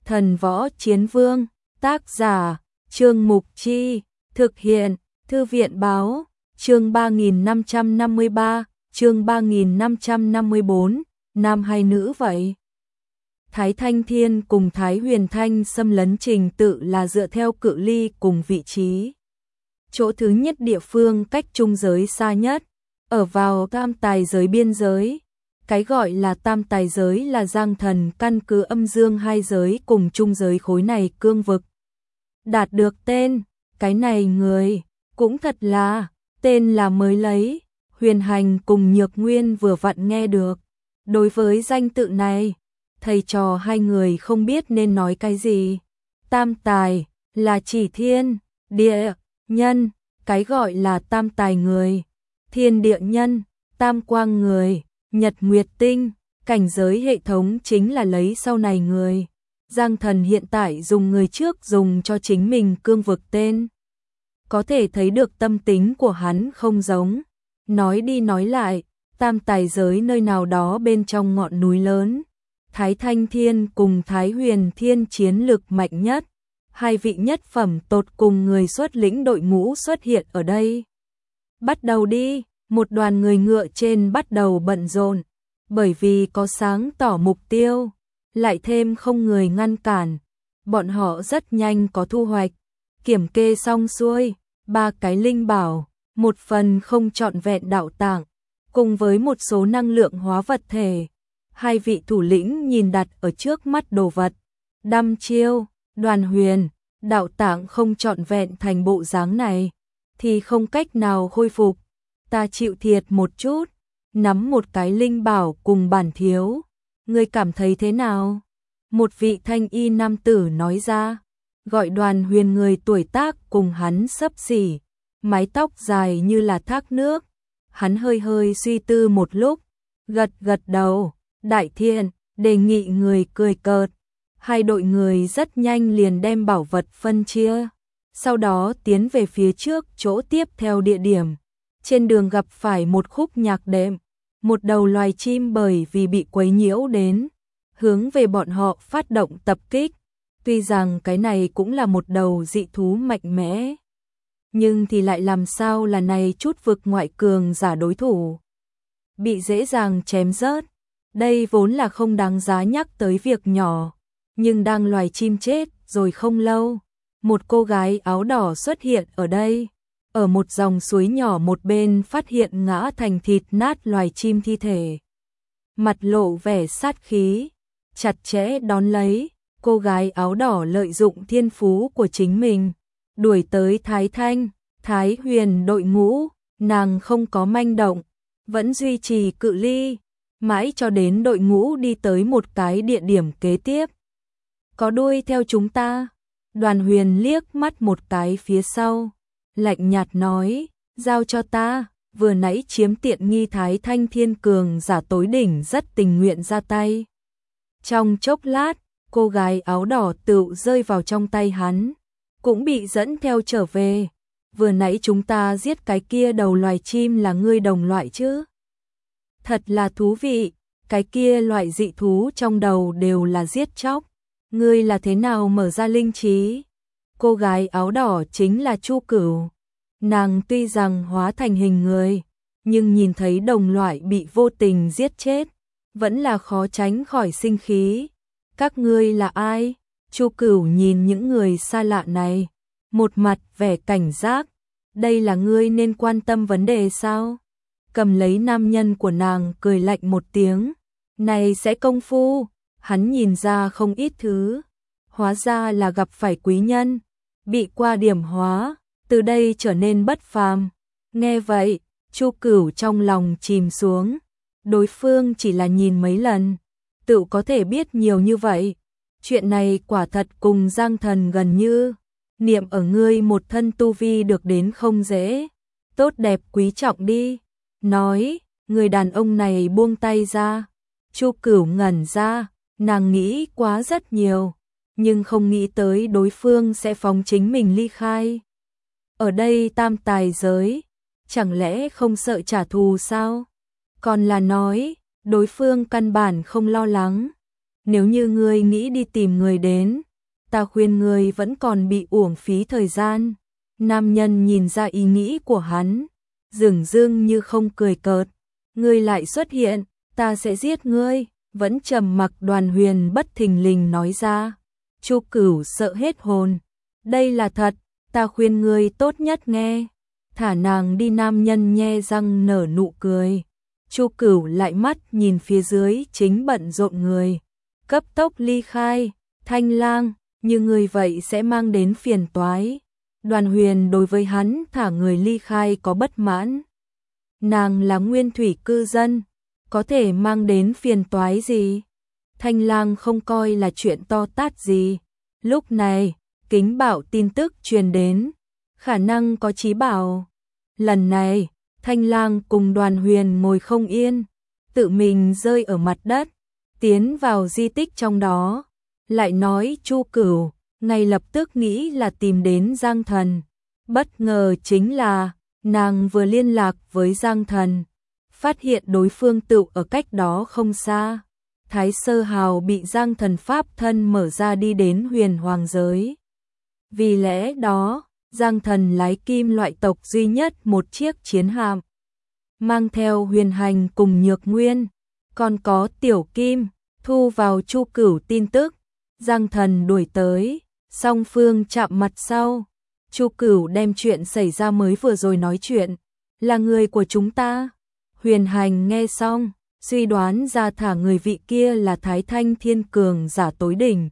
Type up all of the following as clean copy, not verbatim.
Thần Võ Chiến Vương, tác giả, Trương Mục Chi, thực hiện, Thư viện Báo, chương 3553, chương 3554, nam hay nữ vậy? Thái Thanh Thiên cùng Thái Huyền Thanh xâm lấn trình tự là dựa theo cự ly cùng vị trí. Chỗ thứ nhất địa phương cách trung giới xa nhất, ở vào tam tài giới biên giới. Cái gọi là tam tài giới là Giang Thần căn cứ âm dương hai giới cùng trung giới khối này cương vực. Đạt được tên, cái này người, cũng thật là, tên là mới lấy, Huyền Hành cùng Nhược Nguyên vừa vặn nghe được. Đối với danh tự này, thầy trò hai người không biết nên nói cái gì. Tam tài, là chỉ thiên, địa, nhân, cái gọi là tam tài người, thiên địa nhân, tam quang người, nhật nguyệt tinh, cảnh giới hệ thống chính là lấy sau này người. Giang Thần hiện tại dùng người trước dùng cho chính mình cương vực tên. Có thể thấy được tâm tính của hắn không giống. Nói đi nói lại, tam tài giới nơi nào đó bên trong ngọn núi lớn. Thái Thanh Thiên cùng Thái Huyền Thiên chiến lực mạnh nhất. Hai vị nhất phẩm tột cùng người xuất lĩnh đội ngũ xuất hiện ở đây. Bắt đầu đi, một đoàn người ngựa trên bắt đầu bận rộn. Bởi vì có sáng tỏ mục tiêu, lại thêm không người ngăn cản. Bọn họ rất nhanh có thu hoạch. Kiểm kê xong xuôi, 3 cái linh bảo, một phần không trọn vẹn đạo tạng, cùng với một số năng lượng hóa vật thể. Hai vị thủ lĩnh nhìn đặt ở trước mắt đồ vật. Đăm chiêu, Đoàn Huyền, đạo tạng không trọn vẹn thành bộ dáng này, thì không cách nào khôi phục. Ta chịu thiệt một chút, nắm một cái linh bảo cùng bản thiếu. Ngươi cảm thấy thế nào? Một vị thanh y nam tử nói ra, gọi Đoàn Huyền người tuổi tác cùng hắn xấp xỉ, mái tóc dài như là thác nước. Hắn hơi hơi suy tư một lúc, gật gật đầu, đại thiện, đề nghị người cười cợt. Hai đội người rất nhanh liền đem bảo vật phân chia, sau đó tiến về phía trước chỗ tiếp theo địa điểm. Trên đường gặp phải một khúc nhạc đệm, một đầu loài chim bởi vì bị quấy nhiễu đến, hướng về bọn họ phát động tập kích. Tuy rằng cái này cũng là một đầu dị thú mạnh mẽ, nhưng thì lại làm sao là này chút vực ngoại cường giả đối thủ. Bị dễ dàng chém rớt, đây vốn là không đáng giá nhắc tới việc nhỏ. Nhưng đang loài chim chết rồi không lâu, một cô gái áo đỏ xuất hiện ở đây. Ở một dòng suối nhỏ một bên phát hiện ngã thành thịt nát loài chim thi thể. Mặt lộ vẻ sát khí, chặt chẽ đón lấy. Cô gái áo đỏ lợi dụng thiên phú của chính mình, đuổi tới Thái Thanh, Thái Huyền đội ngũ. Nàng không có manh động, vẫn duy trì cự ly, mãi cho đến đội ngũ đi tới một cái địa điểm kế tiếp. Có đuôi theo chúng ta. Đoàn Huyền liếc mắt một cái phía sau, lạnh nhạt nói, giao cho ta. Vừa nãy chiếm tiện nghi Thái Thanh Thiên cường giả tối đỉnh rất tình nguyện ra tay. Trong chốc lát, cô gái áo đỏ tựu rơi vào trong tay hắn, cũng bị dẫn theo trở về. Vừa nãy chúng ta giết cái kia đầu loài chim là ngươi đồng loại chứ? Thật là thú vị, cái kia loại dị thú trong đầu đều là giết chóc. Ngươi là thế nào mở ra linh trí? Cô gái áo đỏ chính là Chu Cửu. Nàng tuy rằng hóa thành hình người, nhưng nhìn thấy đồng loại bị vô tình giết chết, vẫn là khó tránh khỏi sinh khí. Các ngươi là ai? Chu Cửu nhìn những người xa lạ này, một mặt vẻ cảnh giác. Đây là ngươi nên quan tâm vấn đề sao? Cầm lấy nam nhân của nàng cười lạnh một tiếng. Này sẽ công phu. Hắn nhìn ra không ít thứ, hóa ra là gặp phải quý nhân, bị qua điểm hóa, từ đây trở nên bất phàm. Nghe vậy, Chu Cửu trong lòng chìm xuống, đối phương chỉ là nhìn mấy lần, tự có thể biết nhiều như vậy. Chuyện này quả thật cùng Giang Thần gần như, niệm ở ngươi một thân tu vi được đến không dễ, tốt đẹp quý trọng đi. Nói, người đàn ông này buông tay ra, Chu Cửu ngẩn ra. Nàng nghĩ quá rất nhiều, nhưng không nghĩ tới đối phương sẽ phóng chính mình ly khai. Ở đây tam tài giới, chẳng lẽ không sợ trả thù sao? Còn là nói, đối phương căn bản không lo lắng. Nếu như ngươi nghĩ đi tìm người đến, ta khuyên ngươi vẫn còn bị uổng phí thời gian. Nam nhân nhìn ra ý nghĩ của hắn, dửng dưng như không cười cợt. Ngươi lại xuất hiện, ta sẽ giết ngươi. Vẫn trầm mặc Đoàn Huyền bất thình lình nói ra. Chu Cửu sợ hết hồn. Đây là thật, ta khuyên ngươi tốt nhất nghe. Thả nàng đi. Nam nhân nhe răng nở nụ cười. Chu Cửu lại mắt nhìn phía dưới chính bận rộn người. Cấp tốc ly khai. Thanh Lang, như người vậy sẽ mang đến phiền toái. Đoàn Huyền đối với hắn thả người ly khai có bất mãn. Nàng là nguyên thủy cư dân, có thể mang đến phiền toái gì? Thanh Lang không coi là chuyện to tát gì. Lúc này, Kính Bảo tin tức truyền đến, khả năng có chí bảo. Lần này, Thanh Lang cùng Đoàn Huyền ngồi không yên, tự mình rơi ở mặt đất, tiến vào di tích trong đó. Lại nói Chu Cửu, ngay lập tức nghĩ là tìm đến Giang Thần. Bất ngờ chính là, nàng vừa liên lạc với Giang Thần, phát hiện đối phương tựu ở cách đó không xa. Thái Sơ Hào bị Giang Thần pháp thân mở ra đi đến huyền hoàng giới. Vì lẽ đó, Giang Thần lái kim loại tộc duy nhất một chiếc chiến hạm, mang theo Huyền Hành cùng Nhược Nguyên, còn có Tiểu Kim, thu vào Chu Cửu tin tức. Giang Thần đuổi tới, song phương chạm mặt sau. Chu Cửu đem chuyện xảy ra mới vừa rồi nói chuyện, là người của chúng ta. Huyền Hành nghe xong, suy đoán ra thả người vị kia là Thái Thanh Thiên Cường giả tối đỉnh.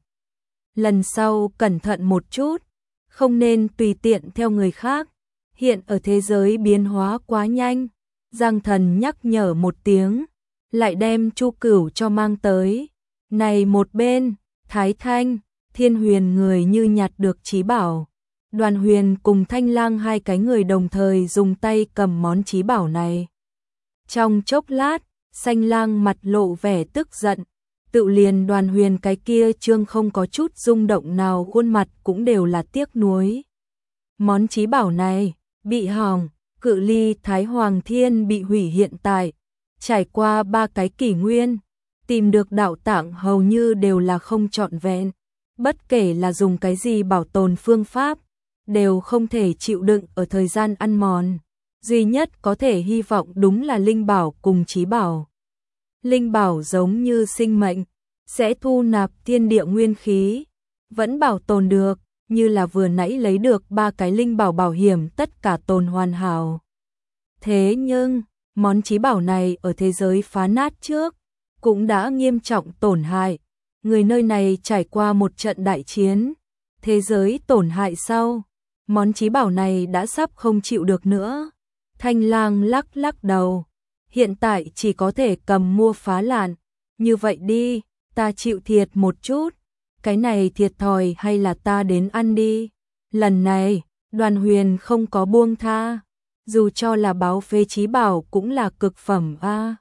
Lần sau cẩn thận một chút, không nên tùy tiện theo người khác. Hiện ở thế giới biến hóa quá nhanh. Giang Thần nhắc nhở một tiếng, lại đem Chu Cửu cho mang tới. Này một bên, Thái Thanh, Thiên Huyền người như nhặt được chí bảo. Đoàn Huyền cùng Thanh Lang hai cái người đồng thời dùng tay cầm món chí bảo này. Trong chốc lát, Xanh Lang mặt lộ vẻ tức giận, tự liền Đoàn Huyền cái kia trương không có chút rung động nào, khuôn mặt cũng đều là tiếc nuối. Món chí bảo này bị hỏng, cự ly Thái Hoàng Thiên bị hủy hiện tại, trải qua 3 cái kỷ nguyên, tìm được đạo tạng hầu như đều là không trọn vẹn, bất kể là dùng cái gì bảo tồn phương pháp, đều không thể chịu đựng ở thời gian ăn mòn. Duy nhất có thể hy vọng đúng là linh bảo cùng chí bảo. Linh bảo giống như sinh mệnh, sẽ thu nạp thiên địa nguyên khí, vẫn bảo tồn được, như là vừa nãy lấy được 3 cái linh bảo bảo hiểm tất cả tồn hoàn hảo. Thế nhưng, món chí bảo này ở thế giới phá nát trước, cũng đã nghiêm trọng tổn hại. Người nơi này trải qua một trận đại chiến, thế giới tổn hại sau, món chí bảo này đã sắp không chịu được nữa. Thanh Lang lắc lắc đầu, hiện tại chỉ có thể cầm mua phá lạn. Như vậy đi, ta chịu thiệt một chút, cái này thiệt thòi hay là ta đến ăn đi. Lần này, Đoàn Huyền không có buông tha, dù cho là báo phế chí bảo cũng là cực phẩm a.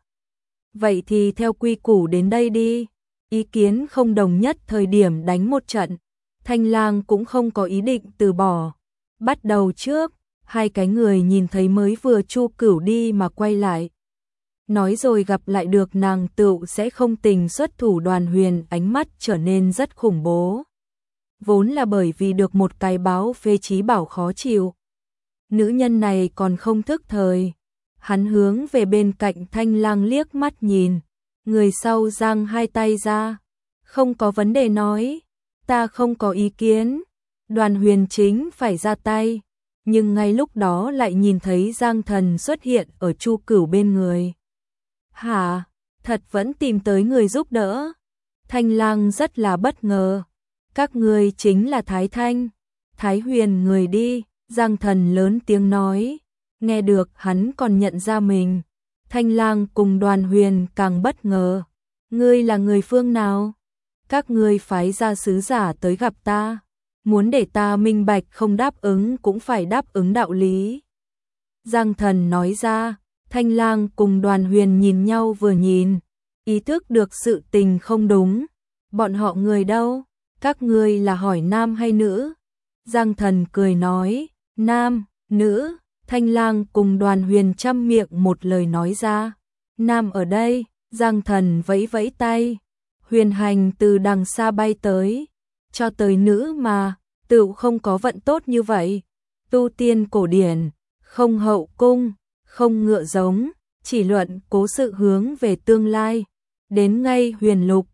Vậy thì theo quy củ đến đây đi. Ý kiến không đồng nhất thời điểm đánh một trận. Thanh Lang cũng không có ý định từ bỏ. Bắt đầu trước, hai cái người nhìn thấy mới vừa Chu Cửu đi mà quay lại. Nói rồi gặp lại được nàng tựu sẽ không tình xuất thủ. Đoàn Huyền ánh mắt trở nên rất khủng bố. Vốn là bởi vì được một cái báo phế chí bảo khó chịu. Nữ nhân này còn không thức thời. Hắn hướng về bên cạnh Thanh Lang liếc mắt nhìn. Người sau giang hai tay ra. Không có vấn đề nói. Ta không có ý kiến. Đoàn Huyền chính phải ra tay. Nhưng ngay lúc đó lại nhìn thấy Giang Thần xuất hiện ở Chu Cửu bên người. Hả? Thật vẫn tìm tới người giúp đỡ. Thanh Lang rất là bất ngờ. Các ngươi chính là Thái Thanh, Thái Huyền người đi. Giang Thần lớn tiếng nói. Nghe được hắn còn nhận ra mình. Thanh Lang cùng Đoàn Huyền càng bất ngờ. Ngươi là người phương nào? Các ngươi phái ra sứ giả tới gặp ta. Muốn để ta minh bạch không đáp ứng cũng phải đáp ứng đạo lý. Giang Thần nói ra. Thanh Lang cùng Đoàn Huyền nhìn nhau vừa nhìn. Ý thức được sự tình không đúng. Bọn họ người đâu? Các ngươi là hỏi nam hay nữ? Giang Thần cười nói. Nam, nữ. Thanh Lang cùng Đoàn Huyền chăm miệng một lời nói ra. Nam ở đây. Giang Thần vẫy vẫy tay. huyền hành từ đằng xa bay tới, cho tới nữ mà, tựu không có vận tốt như vậy. Tu tiên cổ điển, không hậu cung, không ngựa giống, chỉ luận cố sự hướng về tương lai. Đến ngay huyền lục,